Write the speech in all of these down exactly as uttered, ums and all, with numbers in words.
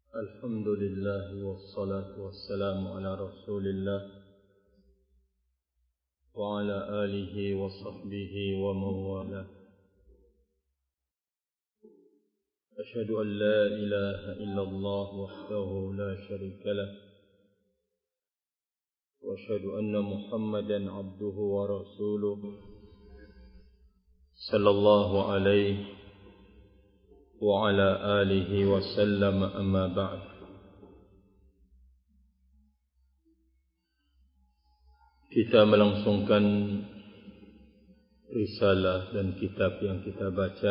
Alhamdulillah wassalatu wassalamu ala Rasulillah wa ala alihi wa sahbihi wa mawala. Ashhadu an la ilaha illallah wahdahu la sharika lah wa ashhadu anna Muhammadan abduhu wa rasuluh sallallahu alaihi wa ala alihi wa sallam, amma ba'd. Kita melangsungkan risalah dan kitab yang kita baca,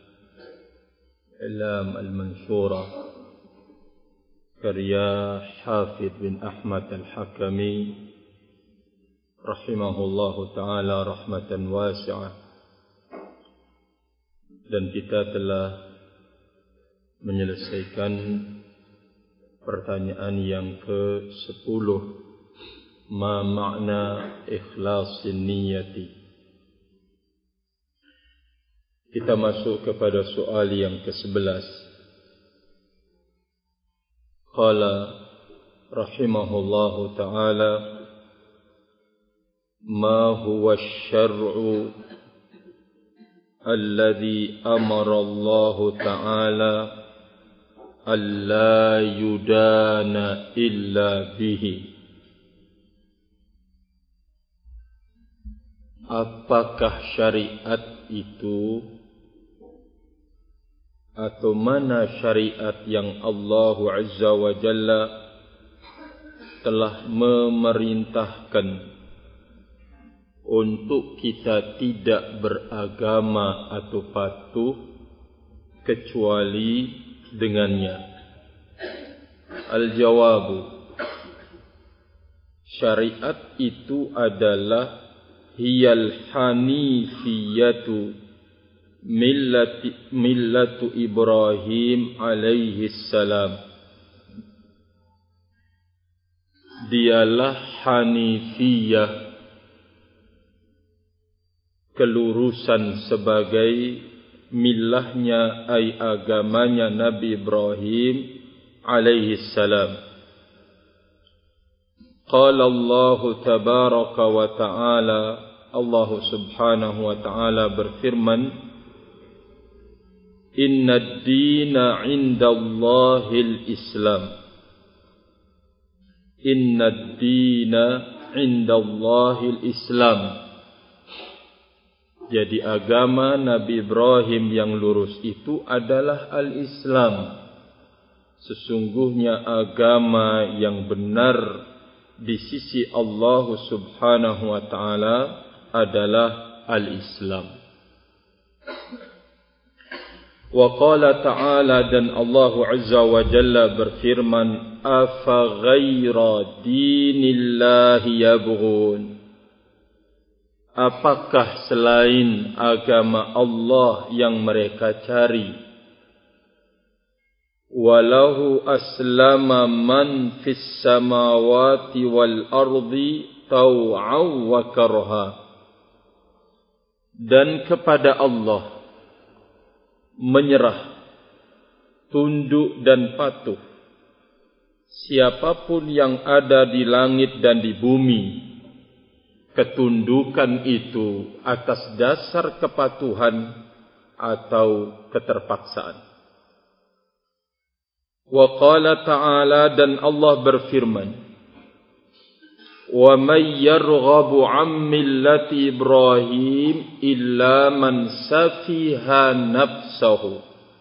I'lam al-Manshurah, karya Hafidh bin Ahmad al-Hakami rahimahullahu ta'ala rahmatan wasi'ah. Dan kita telah menyelesaikan pertanyaan yang ke sepuluh, ma makna ikhlasin niyati. Kita masuk kepada soal yang ke sebelas. Qala rahimahullahu ta'ala, ma huwa syar'u alladhi amara Allah ta'ala alla yudana illa bihi. Apakah syariat itu, atau mana syariat yang Allah Azza wa Jalla telah memerintahkan untuk kita tidak beragama atau patuh kecuali dengannya? Al-jawabu, syariat itu adalah hiyal hanifiyatu millati millatu Ibrahim alaihi salam. Dialah hanifiyah, kelurusan sebagai millahnya, ay agamanya Nabi Ibrahim alaihi salam. Qala Allah tabaraka wa ta'ala, Allah subhanahu wa ta'ala berfirman, inna ad-dina 'inda Allahil Islam. Inna ad-dina 'inda Allahil Islam. Jadi agama Nabi Ibrahim yang lurus itu adalah al-Islam. Sesungguhnya agama yang benar di sisi Allah subhanahu wa ta'ala adalah al-Islam. Wa qala ta'ala, dan Allah Azza wa Jalla berfirman, afa ghaira dinillahi yabghun. Apakah selain agama Allah yang mereka cari? Walahu aslama man fis samawati wal ardi taw'aw wa karha. Dan kepada Allah menyerah, tunduk dan patuh siapapun yang ada di langit dan di bumi. Ketundukan itu atas dasar kepatuhan atau keterpaksaan. Wa qala ta'ala, dan Allah berfirman, wa may yarghabu 'an millati Ibrahim illa man safiha nafsahu.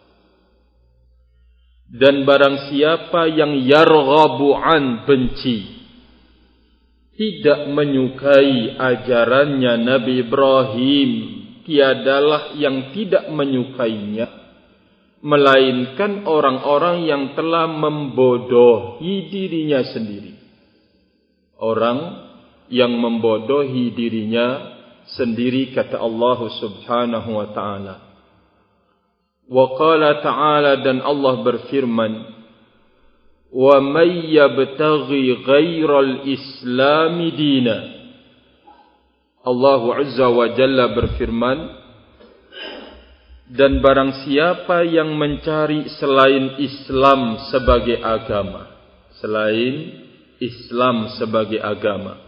Dan barang siapa yang yarghabu 'an, benci, tidak menyukai ajarannya Nabi Ibrahim, tiadalah yang tidak menyukainya, melainkan orang-orang yang telah membodohi dirinya sendiri. Orang yang membodohi dirinya sendiri, kata Allah subhanahu wa ta'ala. Wa qala ta'ala, dan Allah berfirman, wa may yabtaghi ghairal islami dina. Allah Azza wa Jalla berfirman, Dan barang siapa yang mencari selain Islam sebagai agama, selain Islam sebagai agama,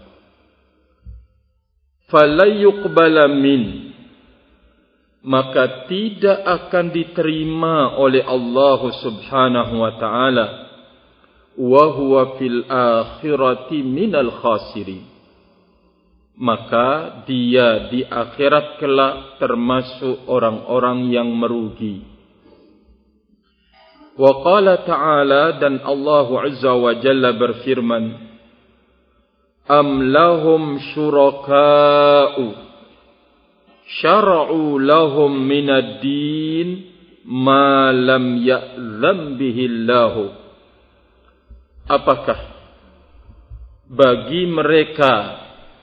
fala yuqbala min, maka tidak akan diterima oleh Allah Subhanahu wa taala, wa huwa fil akhirati minal khasirin, maka dia di akhirat kelak termasuk orang-orang yang merugi. Wa qala ta'ala, dan Allah Azza wa Jalla berfirman, am lahum syuraka'u syara'u lahum minad din ma lam ya'zam bihillahu. Apakah bagi mereka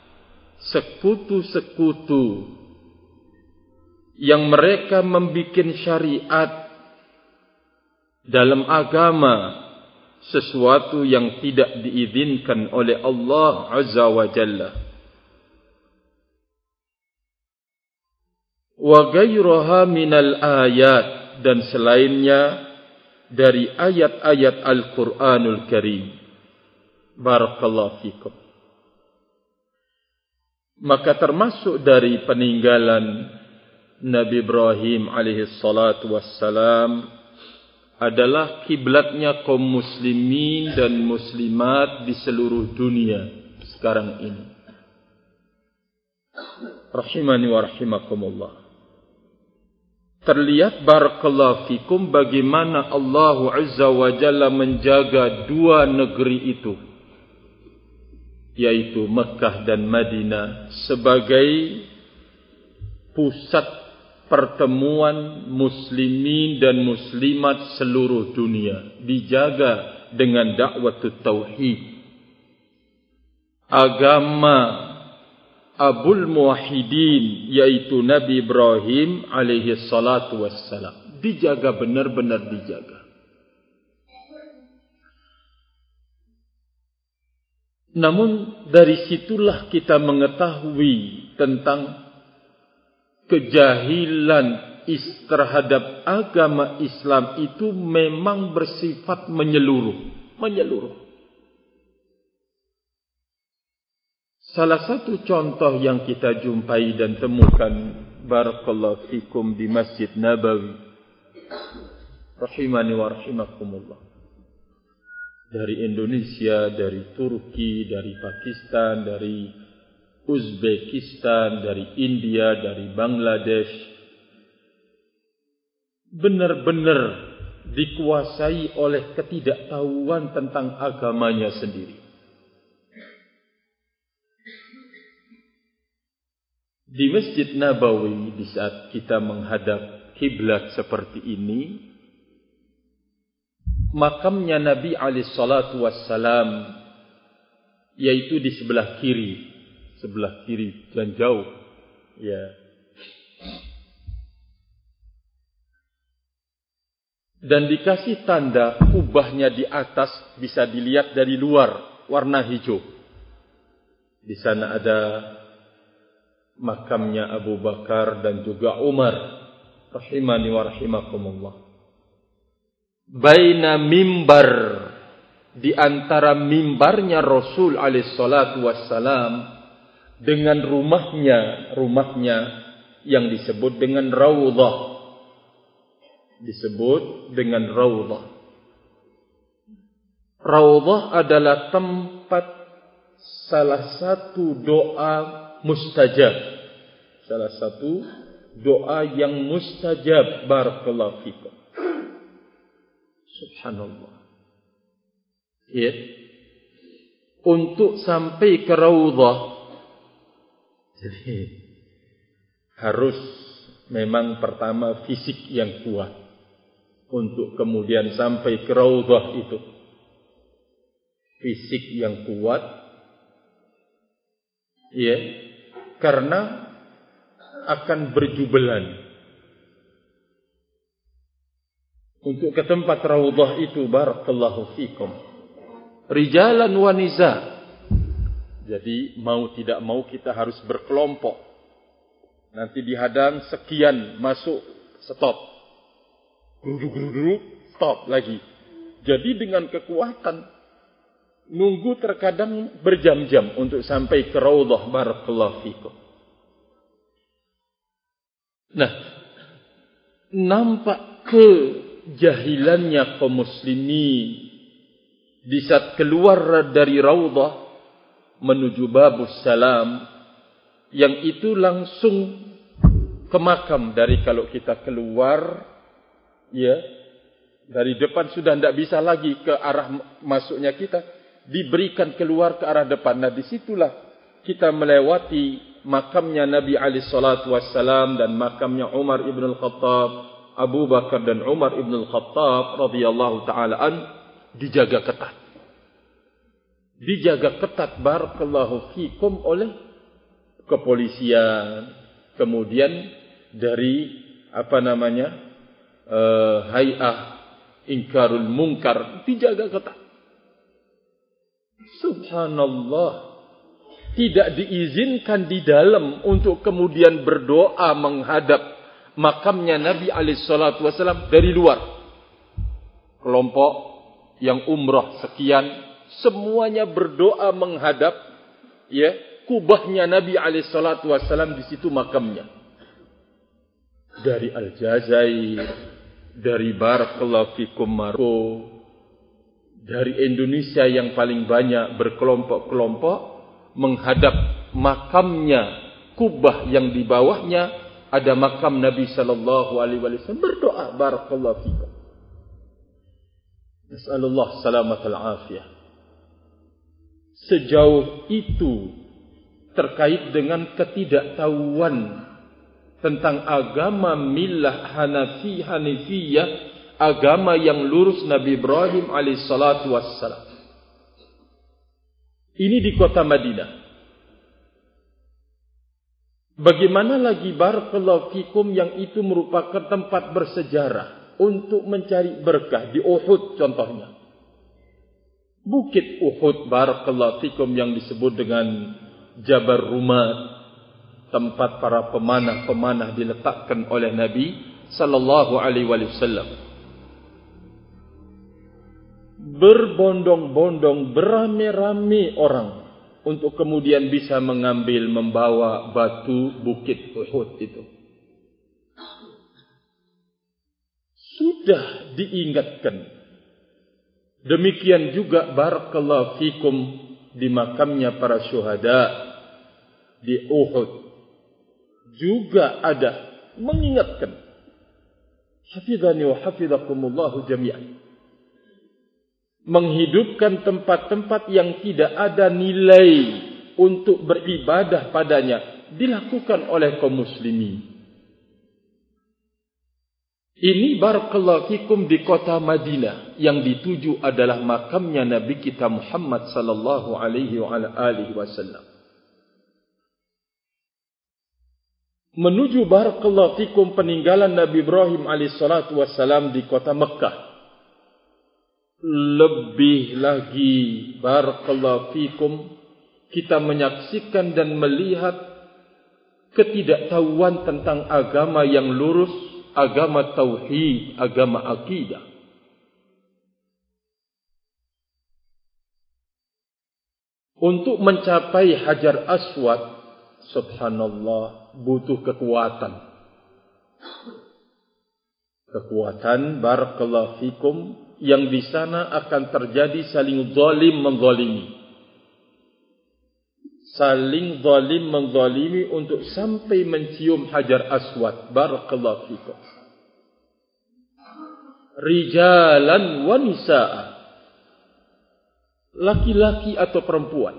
sekutu-sekutu yang mereka membikin syariat dalam agama sesuatu yang tidak diizinkan oleh Allah Azza wa Jalla. Wa ghayruha minal ayat, dan selainnya dari ayat-ayat Al-Quranul Karim. Barakallahu fikum. Maka termasuk dari peninggalan Nabi Ibrahim alaihi salatu wassalam adalah kiblatnya kaum muslimin dan muslimat di seluruh dunia sekarang ini. Rahimani wa rahimakumullah. Terlihat barakallahu fikum bagaimana Allah Azza wa Jalla menjaga dua negeri itu, yaitu Mekah dan Madinah, sebagai pusat pertemuan muslimin dan muslimat seluruh dunia, dijaga dengan dakwah tauhid, agama Abul Muwahhidin, yaitu Nabi Ibrahim alaihi salatu wassalam, dijaga, benar-benar dijaga. Namun dari situlah kita mengetahui tentang kejahilan terhadap agama Islam itu memang bersifat menyeluruh, menyeluruh. Salah satu contoh yang kita jumpai dan temukan barakallahu fikum di Masjid Nabawi, rahimani wa rahimakumullah, dari Indonesia, dari Turki, dari Pakistan, dari Uzbekistan, dari India, dari Bangladesh, benar-benar dikuasai oleh ketidaktahuan tentang agamanya sendiri. Di Masjid Nabawi, di saat kita menghadap kiblat seperti ini, makamnya Nabi alaihi salatu wassalam, yaitu di sebelah kiri, sebelah kiri dan jauh, ya. Dan dikasih tanda kubahnya di atas bisa dilihat dari luar, warna hijau. Di sana ada makamnya Abu Bakar dan juga Umar, rahimani wa rahimakumullah. Baina mimbar, di antara mimbarnya Rasul alaihi salatu wassalam dengan rumahnya, rumahnya yang disebut dengan Raudhah, disebut dengan Raudhah. Raudhah adalah tempat salah satu doa mustajab, salah satu doa yang mustajab, barakallahu fikum. Subhanallah. Ya. Untuk sampai ke Raudhah, jadi harus memang pertama fisik yang kuat untuk kemudian sampai ke Raudhah itu. Fisik yang kuat, ya, karena akan berjubelan untuk ke tempat Raudhah itu, barakallahu fikum, rijalan wa niza. Jadi mau tidak mau kita harus berkelompok. Nanti dihadang sekian, masuk stop. Geruduk-geruduk, stop lagi. Jadi dengan kekuatan, nunggu terkadang berjam-jam untuk sampai ke Raudhah. Barakallahu fikum. Nah, nampak kejahilannya kaum muslimin di saat keluar dari Raudhah menuju Babus Salam, yang itu langsung ke makam. Dari kalau kita keluar, ya, dari depan sudah tidak bisa lagi ke arah masuknya kita, diberikan keluar ke arah depan. Nah, disitulah kita melewati makamnya Nabi alaihi salatu wassalam dan makamnya Umar ibn al-Khattab, Abu Bakar dan Umar ibn al-Khattab radhiyallahu taala an, dijaga ketat. Dijaga ketat barakallahu fikum oleh kepolisian, kemudian dari apa namanya uh, Hay'ah Inkarul Munkar, dijaga ketat. Subhanallah, tidak diizinkan di dalam untuk kemudian berdoa menghadap makamnya Nabi alaihi salatu wasallam dari luar. Kelompok yang umrah sekian, semuanya berdoa menghadap, ya, kubahnya Nabi alaihi salatu wasallam, di situ makamnya. Dari Aljazair, dari barakallahu fikum Maroko, dari Indonesia yang paling banyak berkelompok-kelompok menghadap makamnya, kubah yang di bawahnya ada makam Nabi sallallahu alaihi wasallam, berdoa barakallahu fikum. Nasallallahu salamatal afiyah. Sejauh itu terkait dengan ketidaktahuan tentang agama millah Hanafi Hanifiyah, agama yang lurus Nabi Ibrahim alaihi salatu wassalam. Ini di kota Madinah. Bagaimana lagi barakallahu fikum yang itu merupakan tempat bersejarah untuk mencari berkah, di Uhud contohnya. Bukit Uhud barakallahu fikum yang disebut dengan Jabal Rumat, tempat para pemanah-pemanah diletakkan oleh Nabi sallallahu alaihi wasallam. Berbondong-bondong, beramai-ramai orang untuk kemudian bisa mengambil, membawa batu bukit Uhud itu. Sudah diingatkan. Demikian juga barakallahu fikum di makamnya para syuhada di Uhud juga ada mengingatkan. Hafizani wa hafizakumullahu jami'an. Menghidupkan tempat-tempat yang tidak ada nilai untuk beribadah padanya dilakukan oleh kaum muslimin. Ini barakallahu fikum di kota Madinah, yang dituju adalah makamnya Nabi kita Muhammad sallallahu alaihi wa ala alihi wasallam. Menuju barakallahu fikum peninggalan Nabi Ibrahim alaihi salatu wasallam di kota Mekah. Lebih lagi barakallahu fikum kita menyaksikan dan melihat ketidaktahuan tentang agama yang lurus, agama tauhid, agama akidah. Untuk mencapai Hajar Aswad, subhanallah, butuh kekuatan. Kekuatan barakallahu fikum, yang di sana akan terjadi saling zalim menzalimi. Saling zalim menzalimi untuk sampai mencium Hajar Aswad. Barakallahu fikum. Rijalan wa nisa'a. Laki-laki atau perempuan.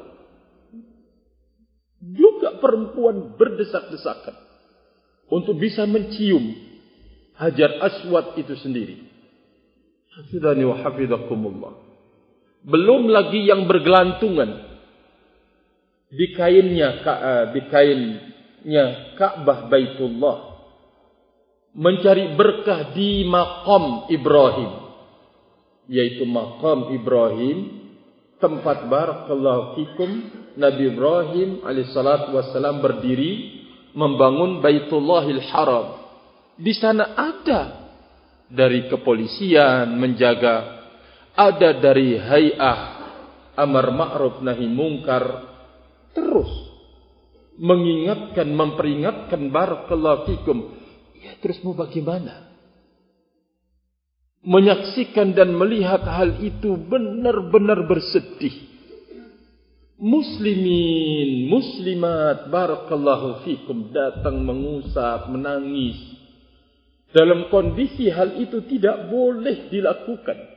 Juga perempuan berdesak-desakan untuk bisa mencium Hajar Aswad itu sendiri. Hafidhani wa hafidhakumullah. Belum lagi yang bergelantungan di kainnya, di kainnya Ka'bah Baitullah, mencari berkah di maqam Ibrahim, yaitu maqam Ibrahim, tempat barakallahu fikum Nabi Ibrahim alaihi salatu wassalam berdiri membangun Baitullahil Haram, Di sana ada dari kepolisian menjaga, ada dari hay'ah amar ma'ruf nahi mungkar, terus mengingatkan, memperingatkan, barakallahu fikum. Ya, terus mau bagaimana? Menyaksikan dan melihat hal itu benar-benar bersedih. Muslimin, muslimat, barakallahu fikum, datang mengusap, menangis. Dalam kondisi hal itu tidak boleh dilakukan.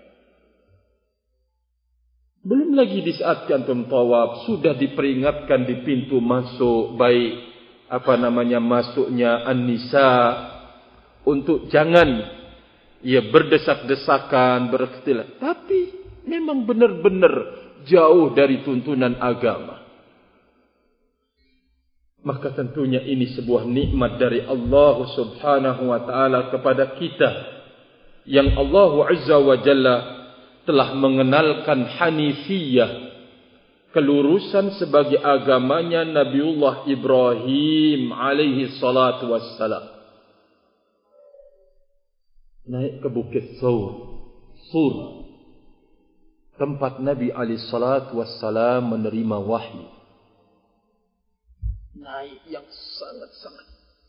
Belum lagi di saat antum tawaf sudah diperingatkan di pintu masuk, baik apa namanya masuknya an-nisa, untuk jangan ya berdesak-desakan, berikhtilaf. Tapi memang benar-benar jauh dari tuntunan agama. Maka tentunya ini sebuah nikmat dari Allah Subhanahu wa taala kepada kita, yang Allah Azza wa Jalla telah mengenalkan hanifiyah, kelurusan sebagai agamanya Nabiullah Ibrahim alaihi salatu wassalam. Naik ke Bukit Sur, Sur, tempat Nabi alaihi salatu wassalam menerima wahyu. Naik yang sangat-sangat.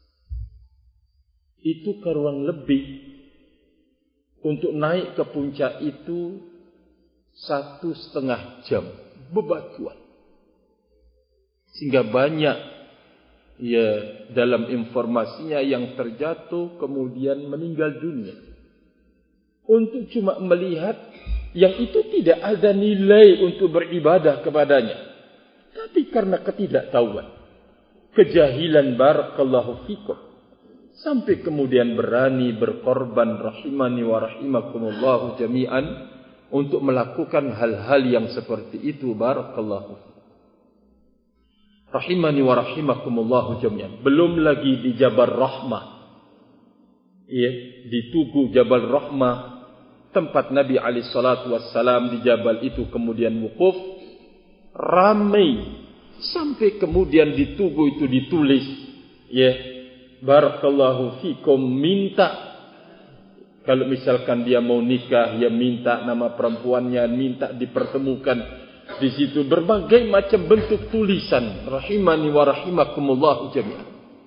Itu kurang lebih untuk naik ke puncak itu satu setengah jam bebatuan, sehingga banyak ya dalam informasinya yang terjatuh kemudian meninggal dunia untuk cuma melihat yang itu tidak ada nilai untuk beribadah kepadanya, tapi karena ketidaktahuan, kejahilan, barakallahu fikum, sampai kemudian berani berkorban, rahimani wa rahimakumullahu jami'an, untuk melakukan hal-hal yang seperti itu, barakallahu rahimani wa rahimakumullahu jami'an. Belum lagi di Jabal Rahmah, ya, di Tugu Jabal Rahmah, tempat Nabi alaihi salatu wassalam di Jabal itu kemudian wukuf, ramai sampai kemudian di Tugu itu ditulis, ya, barakallahu fikum, minta kalau misalkan dia mau nikah, ya minta nama perempuannya, minta dipertemukan di situ, berbagai macam bentuk tulisan, rahimani wa rahimakumullahu jami'an.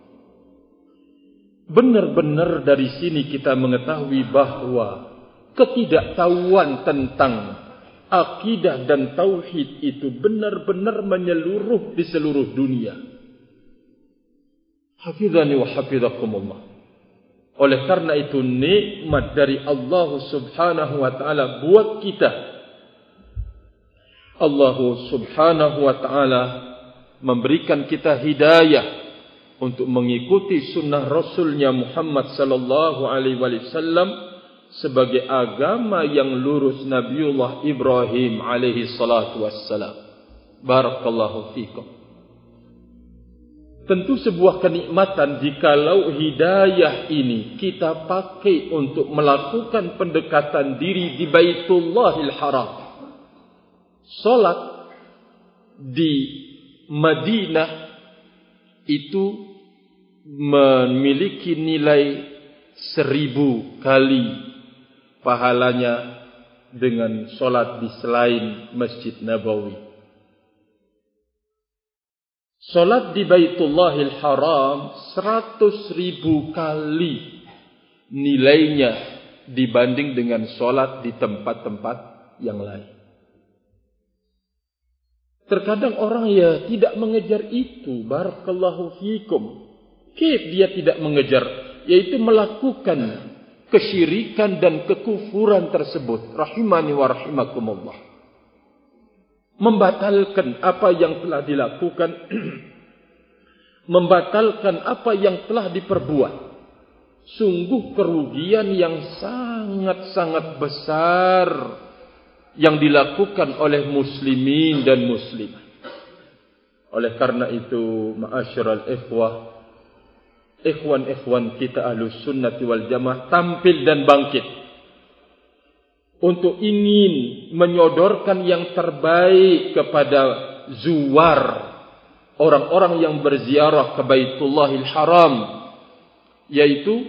Benar-benar dari sini kita mengetahui bahwa ketidaktahuan tentang akidah dan tauhid itu benar-benar menyeluruh di seluruh dunia. Hafizani wa hafizakumullah. Oleh karena itu nikmat dari Allah Subhanahu wa taala buat kita. Allah Subhanahu wa taala memberikan kita hidayah untuk mengikuti sunnah Rasulnya Muhammad sallallahu alaihi wasallam sebagai agama yang lurus Nabiullah Ibrahim alaihi salatu wassalam. Barakallahu fikum. Tentu sebuah kenikmatan jikalau hidayah ini kita pakai untuk melakukan pendekatan diri di Baitullahil Haram. Salat di Madinah itu memiliki nilai seribu kali pahalanya dengan salat di selain Masjid Nabawi. Salat di Baitullahil Haram seratus ribu kali nilainya dibanding dengan salat di tempat-tempat yang lain. Terkadang orang ya tidak mengejar itu, barakallahu fikum. Kif dia tidak mengejar, yaitu melakukan kesyirikan dan kekufuran tersebut, rahimani wa rahimakumullah. Membatalkan apa yang telah dilakukan, membatalkan apa yang telah diperbuat. Sungguh kerugian yang sangat-sangat besar yang dilakukan oleh muslimin dan muslimat. Oleh karena itu, ma'asyiral ikhwah, ikhwan-ikhwan kita Ahlus Sunnati wal Jamaah tampil dan bangkit untuk ingin menyodorkan yang terbaik kepada zuwar, orang-orang yang berziarah ke Baitullahil Haram, yaitu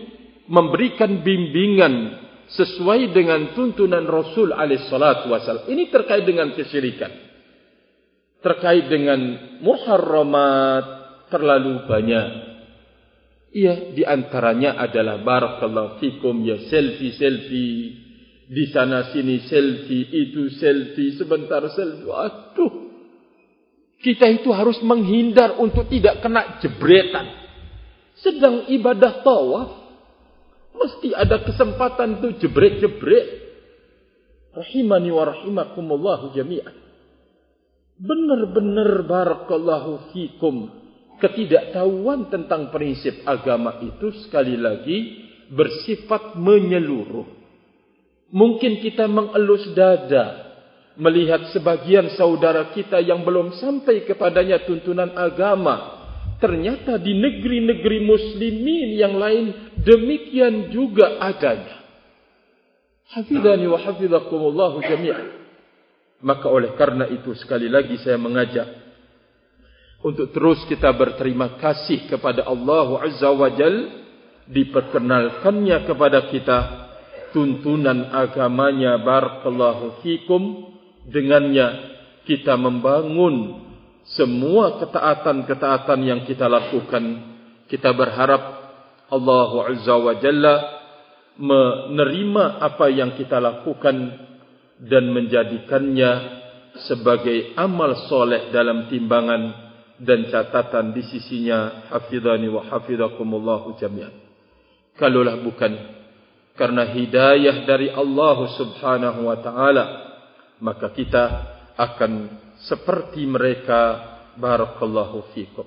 memberikan bimbingan sesuai dengan tuntunan Rasul alaihi salatu wasallam. Ini terkait dengan kesyirikan, terkait dengan muharramat terlalu banyak. Iya, di antaranya adalah barakallahu fikum ya selfie-selfie, di sana sini selfie, itu selfie, sebentar selfie. Aduh, kita itu harus menghindar untuk tidak kena jebretan. Sedang ibadah tawaf, mesti ada kesempatan tuh jebret-jebret. Rahimani wa rahimakumullahu jami'an. Benar-benar barakallahu fikum, ketidaktahuan tentang prinsip agama itu sekali lagi bersifat menyeluruh. Mungkin kita mengelus dada melihat sebagian saudara kita yang belum sampai kepadanya tuntunan agama. Ternyata di negeri-negeri muslimin yang lain demikian juga adanya. Hafidhani wa hafidhakumullahu jami'an. Maka oleh karena itu sekali lagi saya mengajak untuk terus kita berterima kasih kepada Allah Azza wa Jal, diperkenalkannya kepada kita tuntunan agamanya barakallahu fikum. Dengannya kita membangun semua ketaatan-ketaatan yang kita lakukan. Kita berharap Allah Azza wa Jalla menerima apa yang kita lakukan dan menjadikannya sebagai amal soleh dalam timbangan dan catatan di sisinya. Hafidhani wa hafidhakumullahu jami'an. Kalaulah bukan karena hidayah dari Allah Subhanahu wa taala, maka kita akan seperti mereka barakallahu fikum.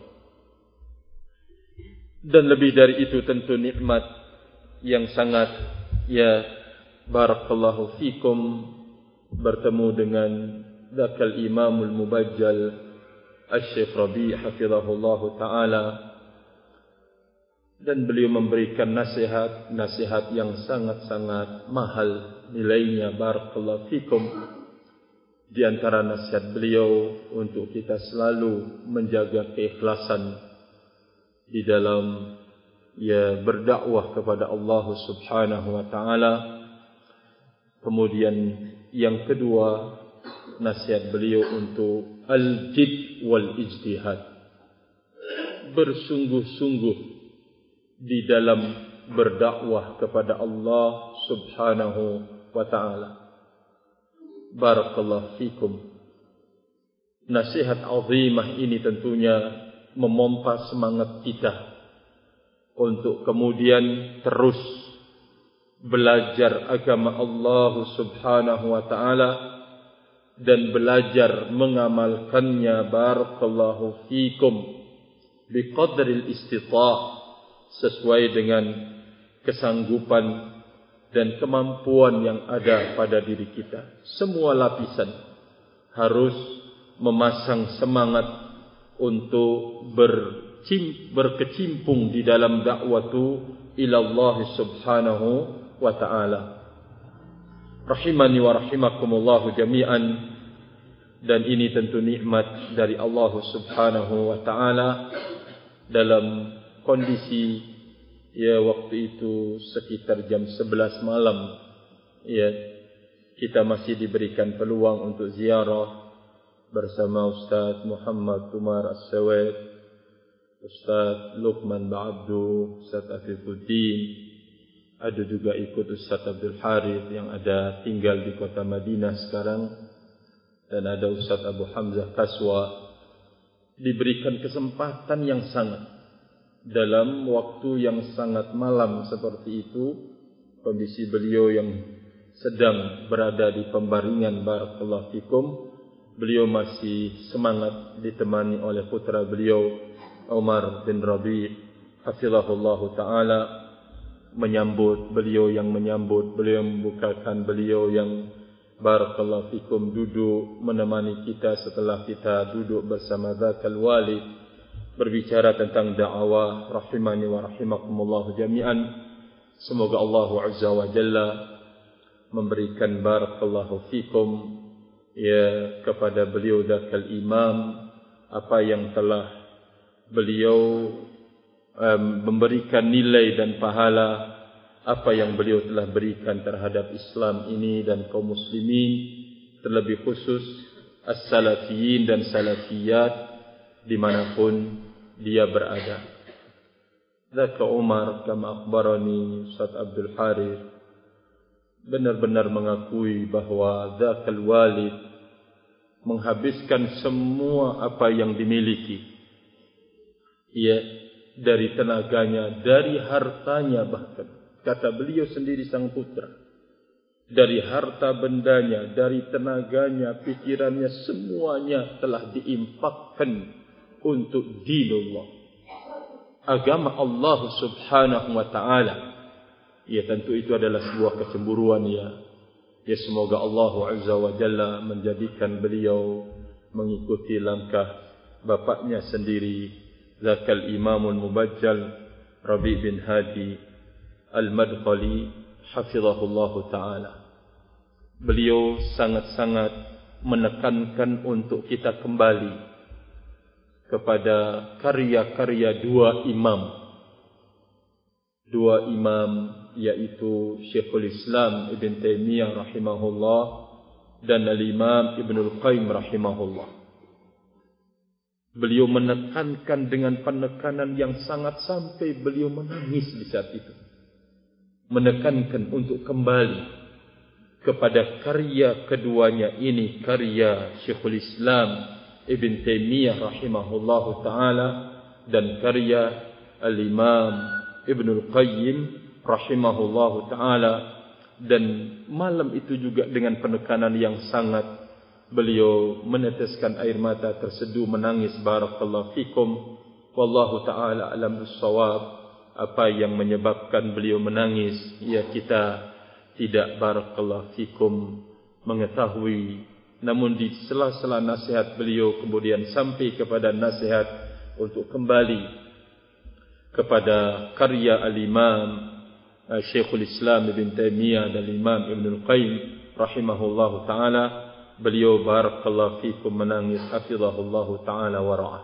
Dan lebih dari itu tentu nikmat yang sangat ya barakallahu fikum bertemu dengan dakal Imamul Mubajjal Asy-Syaikh Rabi' hafizahullahu taala, dan beliau memberikan nasihat-nasihat yang sangat-sangat mahal nilainya barakallahu fikum. Di antara nasihat beliau untuk kita selalu menjaga keikhlasan di dalam ya berdakwah kepada Allah Subhanahu wa taala. Kemudian yang kedua, nasihat beliau untuk al-jid wal ijtihad. Bersungguh-sungguh di dalam berdakwah kepada Allah Subhanahu wa taala. Barakallahu fikum. Nasihat azimah ini tentunya memompa semangat kita untuk kemudian terus belajar agama Allah Subhanahu wa taala dan belajar mengamalkannya barakallahu fikum biqadril istita', sesuai dengan kesanggupan dan kemampuan yang ada pada diri kita. Semua lapisan harus memasang semangat untuk bercim, berkecimpung di dalam dakwatu ilallah Subhanahu wa ta'ala. Rahimani wa rahimakumullahu jami'an. Dan ini tentu nikmat dari Allah Subhanahu wa ta'ala dalam kondisi ya waktu itu sekitar jam sebelas malam, ya kita masih diberikan peluang untuk ziarah bersama Ustaz Muhammad Umar As-Sawaid, Ustaz Luqman Ba'abdu, Ustaz Afifuddin, ada juga ikut Ustaz Abdul Harith yang ada tinggal di kota Madinah sekarang, dan ada Ustaz Abu Hamzah Kaswa. Diberikan kesempatan yang sangat dalam waktu yang sangat malam seperti itu, kondisi beliau yang sedang berada di pembaringan barakallahu fikum, beliau masih semangat ditemani oleh putra beliau Umar bin Rabi' hafizahullahu taala, menyambut beliau yang menyambut beliau, membukakan beliau yang barakallahu fikum duduk menemani kita setelah kita duduk bersama zakal walid, berbicara tentang dakwah. Rahimani wa rahimakumullah jami'an. Semoga Allah Azza wa Jalla memberikan barakallahu fikum ya kepada beliau dakal imam apa yang telah beliau um, memberikan nilai dan pahala apa yang beliau telah berikan terhadap Islam ini dan kaum muslimin, terlebih khusus as-salafiyin dan salafiyat dimanapun dia berada. Zaka Umar kama akhbarani Ustaz Abdul Harith benar-benar mengakui bahawa zakal walid menghabiskan semua apa yang dimiliki, ia dari tenaganya, dari hartanya, bahkan kata beliau sendiri sang putra, dari harta bendanya, dari tenaganya, pikirannya, semuanya telah diinfakkan untuk dinullah, agama Allah subhanahu wa ta'ala. Ya, tentu itu adalah sebuah kecemburuan ya. Ya, semoga Allah azza wa jalla menjadikan beliau mengikuti langkah bapaknya sendiri, zakal imamul mubajjal Rabi' bin Hadi al-Madkhali hafizahullah ta'ala. Beliau sangat-sangat menekankan untuk kita kembali kepada karya-karya dua imam. Dua imam yaitu Syekhul Islam Ibn Taimiyah rahimahullah dan Al-Imam Ibnul Qayyim rahimahullah. Beliau menekankan dengan penekanan yang sangat sampai beliau menangis di saat itu. Menekankan untuk kembali kepada karya keduanya ini, karya Syekhul Islam Ibn Taimiyah rahimahullahu ta'ala dan karya Al-Imam Ibnul Qayyim rahimahullahu ta'ala. Dan malam itu juga dengan penekanan yang sangat beliau meneteskan air mata, terseduh menangis. Barakallahu fikum, wallahu ta'ala alam bissawab. Apa yang menyebabkan beliau menangis, ya kita tidak barakallahu fikum mengetahui. Namun di sela-sela nasihat beliau kemudian sampai kepada nasihat untuk kembali kepada karya al-Imam Syekhul Islam Ibn Taimiyah dan Imam Ibnul Qayyim rahimahullahu ta'ala. Beliau barakallahu fikum menangis hafizahullahu ta'ala wa ra'ah.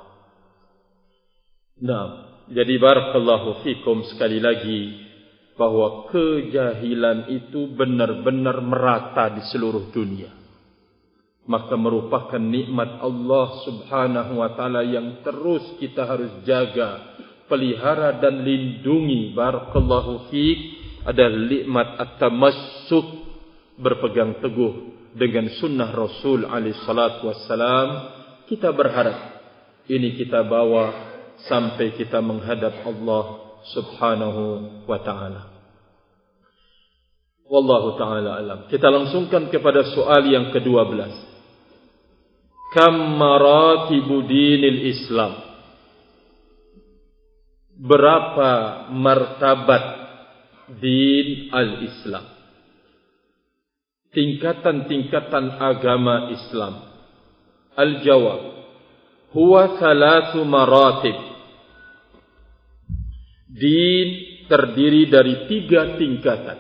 Nah, jadi barakallahu fikum sekali lagi bahwa kejahilan itu benar-benar merata di seluruh dunia. Maka merupakan nikmat Allah subhanahu wa ta'ala yang terus kita harus jaga, pelihara dan lindungi. Barakallahu fiik, adalah nikmat at-tamassuk, berpegang teguh dengan sunnah Rasul alaihi salatu wassalam. Kita berharap ini kita bawa sampai kita menghadap Allah subhanahu wa ta'ala. Wallahu ta'ala alam. Kita langsungkan kepada soal yang kedua belas. Kam maratibu dinil Islam? Berapa martabat din al-Islam? Tingkatan-tingkatan agama Islam. Al-jawab, huwa thalathu maratib. Din terdiri dari tiga tingkatan.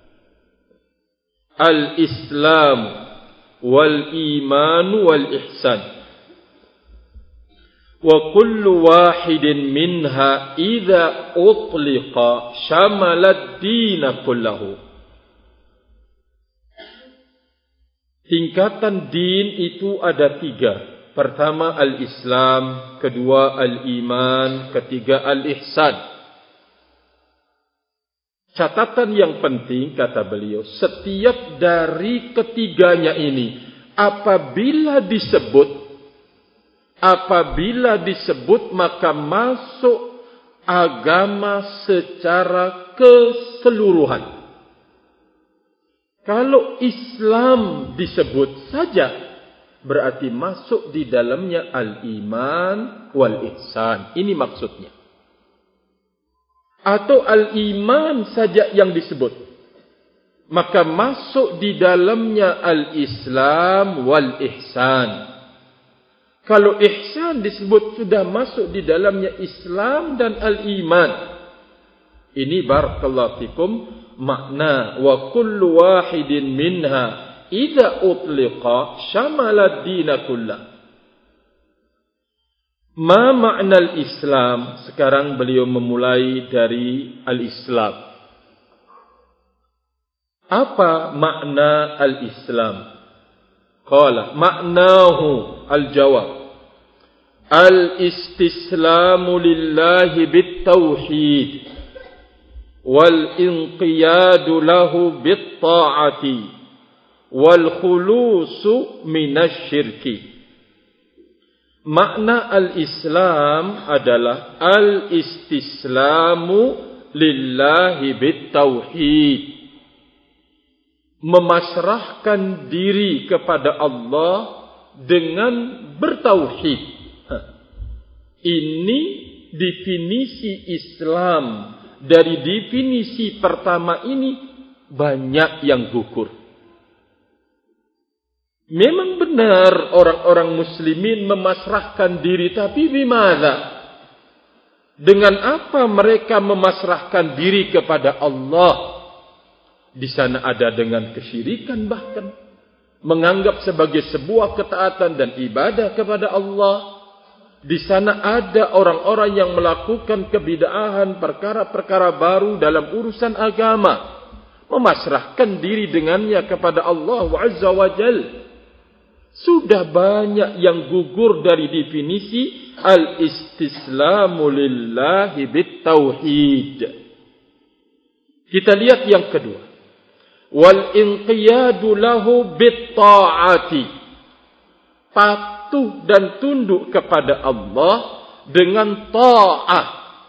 Al-Islam wal-iman wal-ihsan. Wa kullu wahidin minha idza utliqa syamalat dina kullahu. Tingkatan din itu ada tiga. Pertama al-Islam, kedua al-iman, ketiga al-ihsan. Catatan yang penting kata beliau, setiap dari ketiganya ini apabila disebut apabila disebut maka masuk agama secara keseluruhan. Kalau Islam disebut saja berarti masuk di dalamnya al-iman wal ihsan. Ini maksudnya. Atau al-iman saja yang disebut, maka masuk di dalamnya al-Islam wal ihsan. Kalau ihsan disebut sudah masuk di dalamnya Islam dan al-iman. Ini barakallahu fikum makna wa kullu wahidin minha idza utliqa syamala dina kullah. Ma makna al-Islam? Sekarang beliau memulai dari al-Islam. Apa makna al-Islam? Qala maknahu al-jawab. Al-istislamu lillahi bit-tauhid wal-inqiyadu lahu bit-ta'ati wal-khulusu minasyirki. Makna al-Islam adalah al-istislamu lillahi bit-tauhid, memasrahkan diri kepada Allah dengan bertauhid. Ini definisi Islam. Dari definisi pertama ini banyak yang gugur. Memang benar orang-orang muslimin memasrahkan diri, tapi bimana? Dengan apa mereka memasrahkan diri kepada Allah? Di sana ada dengan kesyirikan, bahkan menganggap sebagai sebuah ketaatan dan ibadah kepada Allah. Di sana ada orang-orang yang melakukan kebid'ahan, perkara-perkara baru dalam urusan agama, memasrahkan diri dengannya kepada Allah Azza wa Jalla. Sudah banyak yang gugur dari definisi al-istislamu lillahi bit-tauhid. Kita lihat yang kedua. Wal-inqiyadu lahu bit-ta'ati. Patuh dan tunduk kepada Allah dengan ta'ah.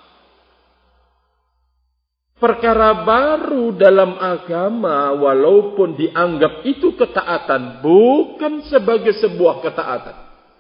Perkara baru dalam agama, walaupun dianggap itu ketaatan, bukan sebagai sebuah ketaatan.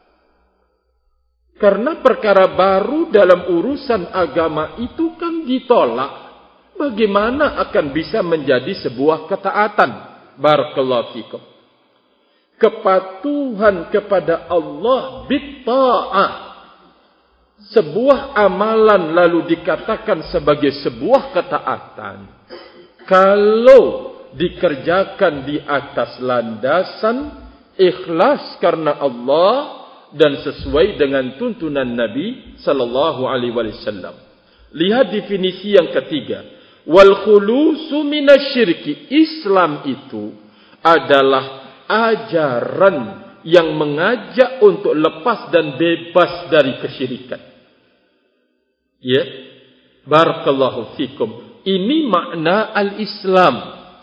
Karena perkara baru dalam urusan agama itu kan ditolak. Bagaimana akan bisa menjadi sebuah ketaatan? Barakallahu fikum. Kepatuhan kepada Allah bitta'ah. Sebuah amalan lalu dikatakan sebagai sebuah ketaatan kalau dikerjakan di atas landasan ikhlas karena Allah dan sesuai dengan tuntunan Nabi sallallahu alaihi wasallam. Lihat definisi yang ketiga. Wal khulusu minasyirki. Islam itu adalah ajaran yang mengajak untuk lepas dan bebas dari kesyirikan. Ya, barakallahu fikum. Ini makna al-Islam.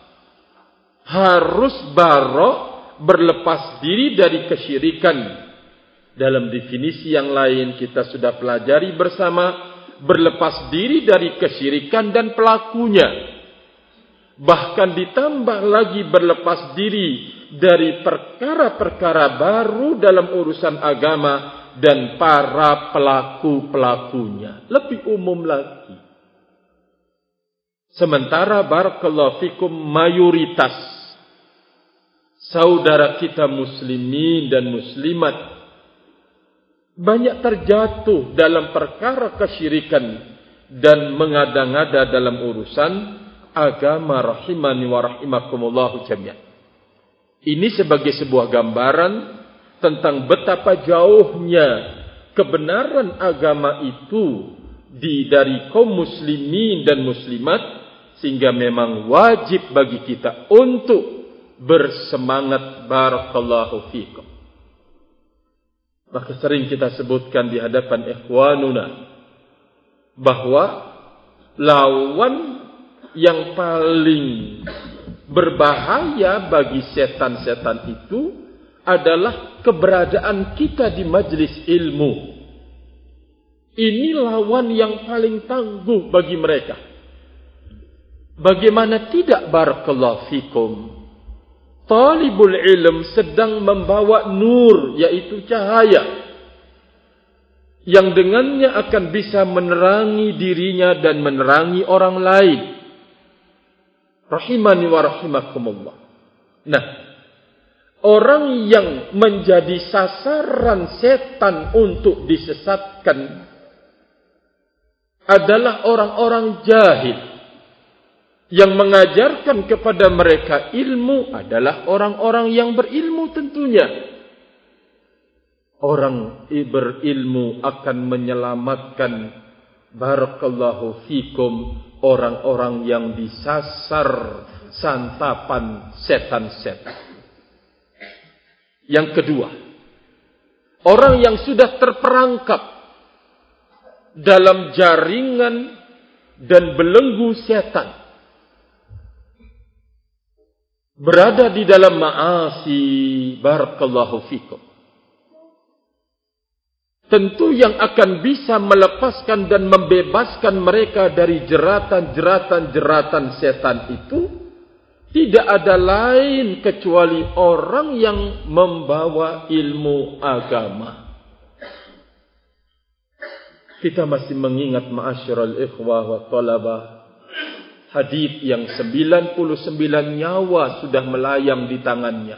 Harus barok, berlepas diri dari kesyirikan. Dalam definisi yang lain kita sudah pelajari bersama, berlepas diri dari kesyirikan dan pelakunya. Bahkan ditambah lagi berlepas diri dari perkara-perkara baru dalam urusan agama dan para pelaku-pelakunya. Lebih umum lagi. Sementara barakallahu fikum mayoritas saudara kita muslimin dan muslimat banyak terjatuh dalam perkara kesyirikan dan mengada-ngada dalam urusan agama rahimani wa rahimakumullahu jami'an. Ini sebagai sebuah gambaran tentang betapa jauhnya kebenaran agama itu di dari kaum muslimin dan muslimat, sehingga memang wajib bagi kita untuk bersemangat barakallahu fikum. Maka sering kita sebutkan di hadapan ikhwanuna bahwa lawan yang paling berbahaya bagi setan-setan itu adalah keberadaan kita di majlis ilmu. Ini lawan yang paling tangguh bagi mereka. Bagaimana tidak barakallahu fikum? Talibul ilm sedang membawa nur, yaitu cahaya, yang dengannya akan bisa menerangi dirinya dan menerangi orang lain. Rahimani wa rahimakumullah. Nah, orang yang menjadi sasaran setan untuk disesatkan adalah orang-orang jahil. Yang mengajarkan kepada mereka ilmu adalah orang-orang yang berilmu tentunya. Orang berilmu akan menyelamatkan barakallahu fikum orang-orang yang disasar santapan setan-setan. Yang kedua, orang yang sudah terperangkap dalam jaringan dan belenggu setan, berada di dalam ma'asi, barakallahu fikum. Tentu yang akan bisa melepaskan dan membebaskan mereka dari jeratan-jeratan-jeratan setan itu tidak ada lain kecuali orang yang membawa ilmu agama. Kita masih mengingat ma'asyiral ikhwah wa talabah, hadis yang sembilan puluh sembilan nyawa sudah melayang di tangannya.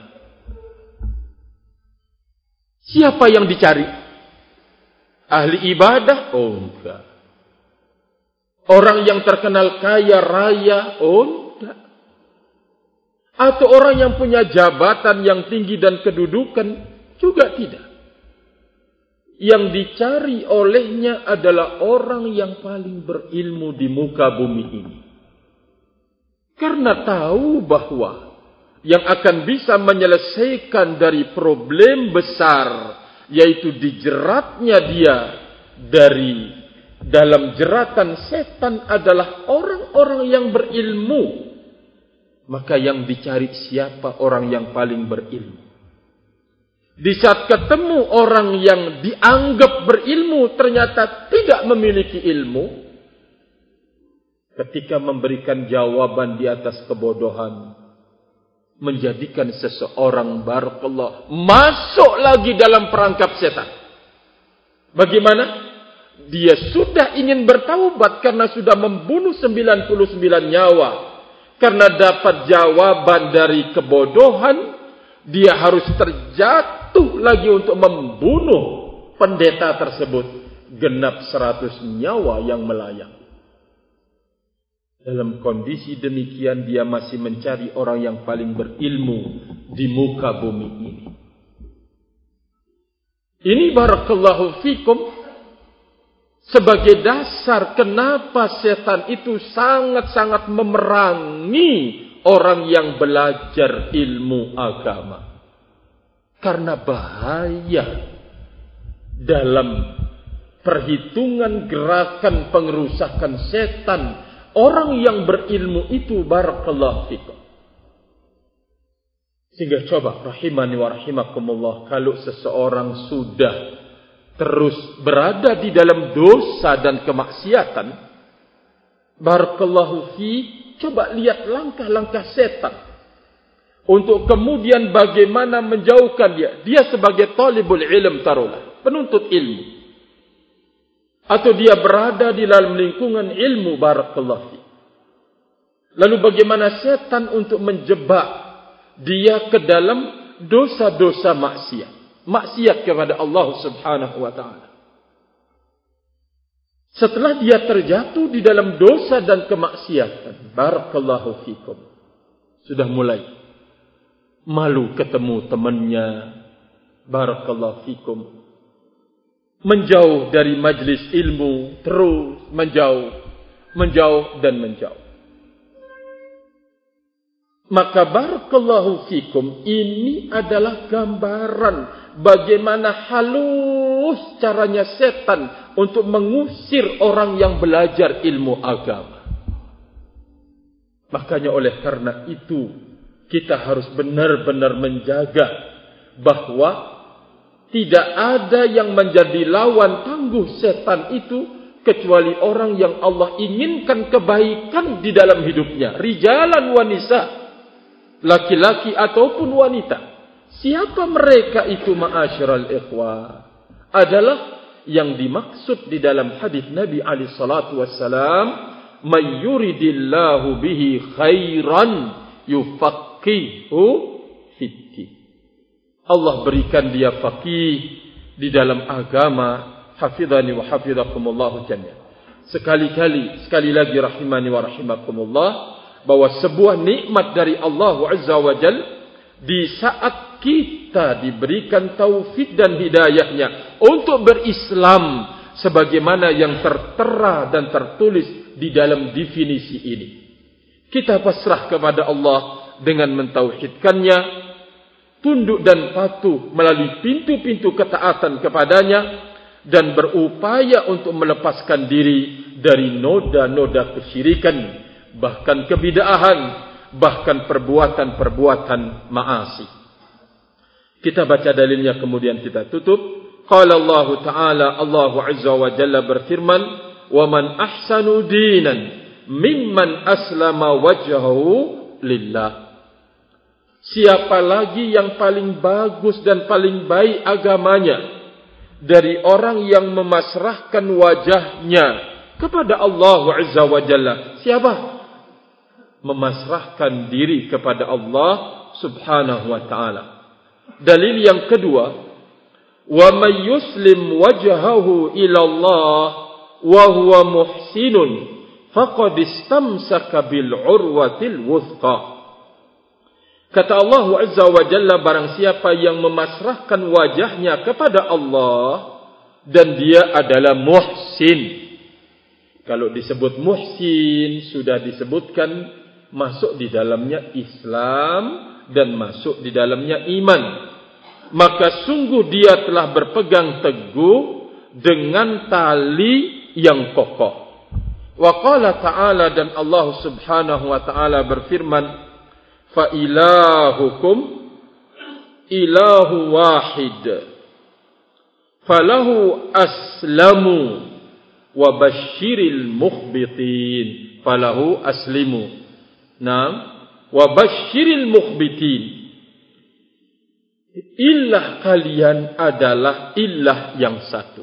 Siapa yang dicari? Ahli ibadah? Oh enggak. Orang yang terkenal kaya raya? Oh enggak. Atau orang yang punya jabatan yang tinggi dan kedudukan? Juga tidak. Yang dicari olehnya adalah orang yang paling berilmu di muka bumi ini. Karena tahu bahwa yang akan bisa menyelesaikan dari problem besar, yaitu dijeratnya dia dari dalam jeratan setan adalah orang-orang yang berilmu. Maka yang dicari siapa? Orang yang paling berilmu. Di saat ketemu orang yang dianggap berilmu ternyata tidak memiliki ilmu, ketika memberikan jawaban di atas kebodohan, menjadikan seseorang barakallah masuk lagi dalam perangkap setan. Bagaimana? Dia sudah ingin bertaubat karena sudah membunuh sembilan puluh sembilan nyawa. Karena dapat jawaban dari kebodohan, dia harus terjatuh lagi untuk membunuh pendeta tersebut. Genap seratus nyawa yang melayang. Dalam kondisi demikian dia masih mencari orang yang paling berilmu di muka bumi ini. Ini barakallahu fikum sebagai dasar kenapa setan itu sangat-sangat memerangi orang yang belajar ilmu agama. Karena bahaya dalam perhitungan gerakan pengerusakan setan orang yang berilmu itu barakallahu fikum. Sehingga coba rahimani wa rahimakumullah, kalau seseorang sudah terus berada di dalam dosa dan kemaksiatan, barakallahu fi, coba lihat langkah-langkah setan untuk kemudian bagaimana menjauhkan dia. Dia sebagai talibul ilm taruhlah, penuntut ilmu. Atau dia berada di dalam lingkungan ilmu barakallahu fi. Lalu bagaimana setan untuk menjebak dia ke dalam dosa-dosa maksiat. Maksiat kepada Allah subhanahu wa ta'ala. Setelah dia terjatuh di dalam dosa dan kemaksiatan, barakallahu fikum, sudah mulai malu ketemu temannya, barakallahu fikum, menjauh dari majlis ilmu, terus menjauh, menjauh dan menjauh. Maka barakallahu fikum, ini adalah gambaran bagaimana halus caranya setan untuk mengusir orang yang belajar ilmu agama. Makanya oleh karena itu kita harus benar-benar menjaga bahwa tidak ada yang menjadi lawan tangguh setan itu kecuali orang yang Allah inginkan kebaikan di dalam hidupnya. Rijalan wa nisa, laki-laki ataupun wanita. Siapa mereka itu ma'asyiral ikhwah? Adalah yang dimaksud di dalam hadis Nabi alaihi salatu wassalam, "May yuridillahu bihi khairan yufaqihu fiddin." Allah berikan dia faqih di dalam agama. Hafizani wa hafizakumullah jami'an. Sekali-kali, sekali lagi rahimani wa rahimakumullah, bahwa sebuah nikmat dari Allah Azza wa Jal di saat kita diberikan taufik dan hidayahnya untuk berislam sebagaimana yang tertera dan tertulis di dalam definisi ini. Kita pasrah kepada Allah dengan mentauhidkannya, tunduk dan patuh melalui pintu-pintu ketaatan kepadanya, dan berupaya untuk melepaskan diri dari noda-noda kesyirikan, bahkan kebid'ahan, bahkan perbuatan-perbuatan ma'asi. Kita baca dalilnya kemudian kita tutup. Qala Allah Ta'ala, Allah Azza wa Jalla berfirman, "Wa man ahsanu dinan mimman aslama wajhahu lillah." Siapa lagi yang paling bagus dan paling baik agamanya dari orang yang memasrahkan wajahnya kepada Allah Azza wa Jalla? Siapa? Memasrahkan diri kepada Allah Subhanahu wa Ta'ala. Dalil yang kedua, wa may yuslim wajhahu ila Allah wa huwa muhsinun faqad istamsaka bil urwatil wuthqa. Kata Allah Azza wa Jalla, barang siapa yang memasrahkan wajahnya kepada Allah dan dia adalah muhsin. Kalau disebut muhsin, sudah disebutkan masuk di dalamnya Islam dan masuk di dalamnya iman. Maka sungguh dia telah berpegang teguh dengan tali yang kokoh. Wa qala ta'ala, dan Allah Subhanahu wa ta'ala berfirman, fa ilahukum ilahu wahid falahu aslamu wa basyiril mukhbitin. Falahu aslimu. Naam, wa basyiril mukhbitin. Ilah kalian adalah ilah yang satu,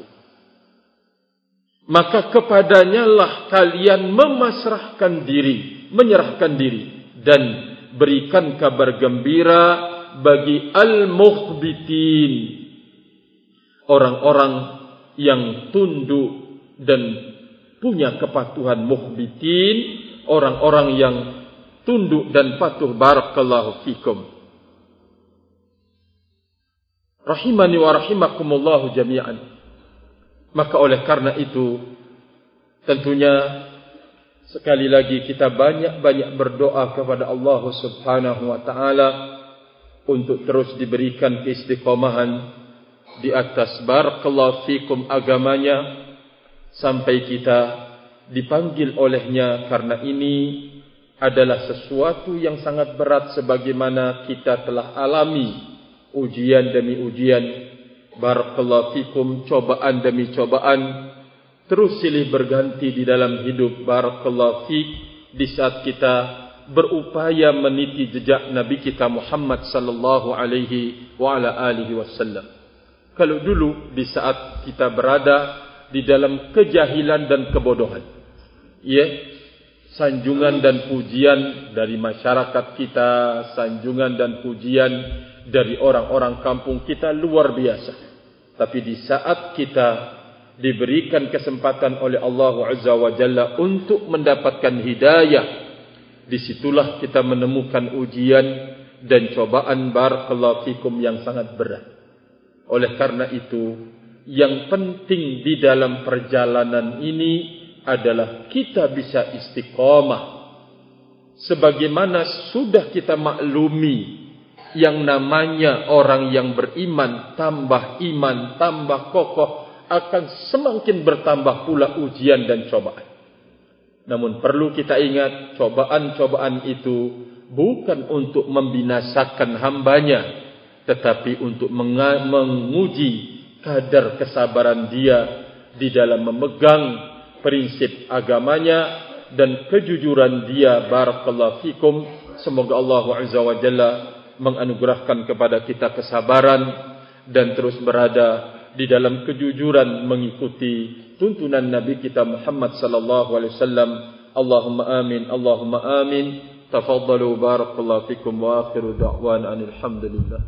maka kepadanya lah kalian memasrahkan diri, menyerahkan diri, dan berikan kabar gembira bagi al-mukhbitin, orang-orang yang tunduk dan punya kepatuhan. Mukhbitin, orang-orang yang tunduk dan patuh. Barakallahu fikum. Rahimani wa rahimakumullahu jami'an. Maka oleh karena itu, tentunya sekali lagi kita banyak-banyak berdoa kepada Allah Subhanahu wa ta'ala untuk terus diberikan keistiqomahan di atas barakallahu fikum agamanya, sampai kita dipanggil olehnya, karena ini adalah sesuatu yang sangat berat sebagaimana kita telah alami ujian demi ujian, barakallahu fikum, cobaan demi cobaan, terus silih berganti di dalam hidup. Barakallahu fik, di saat kita berupaya meniti jejak Nabi kita Muhammad sallallahu alaihi wa ala alihi wasallam. Kalau dulu di saat kita berada di dalam kejahilan dan kebodohan, ya, sanjungan dan pujian dari masyarakat kita, sanjungan dan pujian dari orang-orang kampung kita luar biasa. Tapi di saat kita diberikan kesempatan oleh Allah Azza wa Jalla untuk mendapatkan hidayah, disitulah kita menemukan ujian dan cobaan barakallahu fikum yang sangat berat. Oleh karena itu, yang penting di dalam perjalanan ini adalah kita bisa istiqamah. Sebagaimana sudah kita maklumi, yang namanya orang yang beriman, tambah iman, tambah kokoh, akan semakin bertambah pula ujian dan cobaan. Namun perlu kita ingat, cobaan-cobaan itu bukan untuk membinasakan hambanya, tetapi untuk menguji kadar kesabaran dia di dalam memegang prinsip agamanya dan kejujuran dia. Barakallahu fikum. Semoga Allah Azza wa Jalla menganugerahkan kepada kita kesabaran dan terus berada di dalam kejujuran mengikuti tuntunan Nabi kita Muhammad sallallahu alaihi wasallam. Allahumma amin, Allahumma amin. Tafaddalu, barakallahu fikum, wa akhiru da'wana alhamdulillah.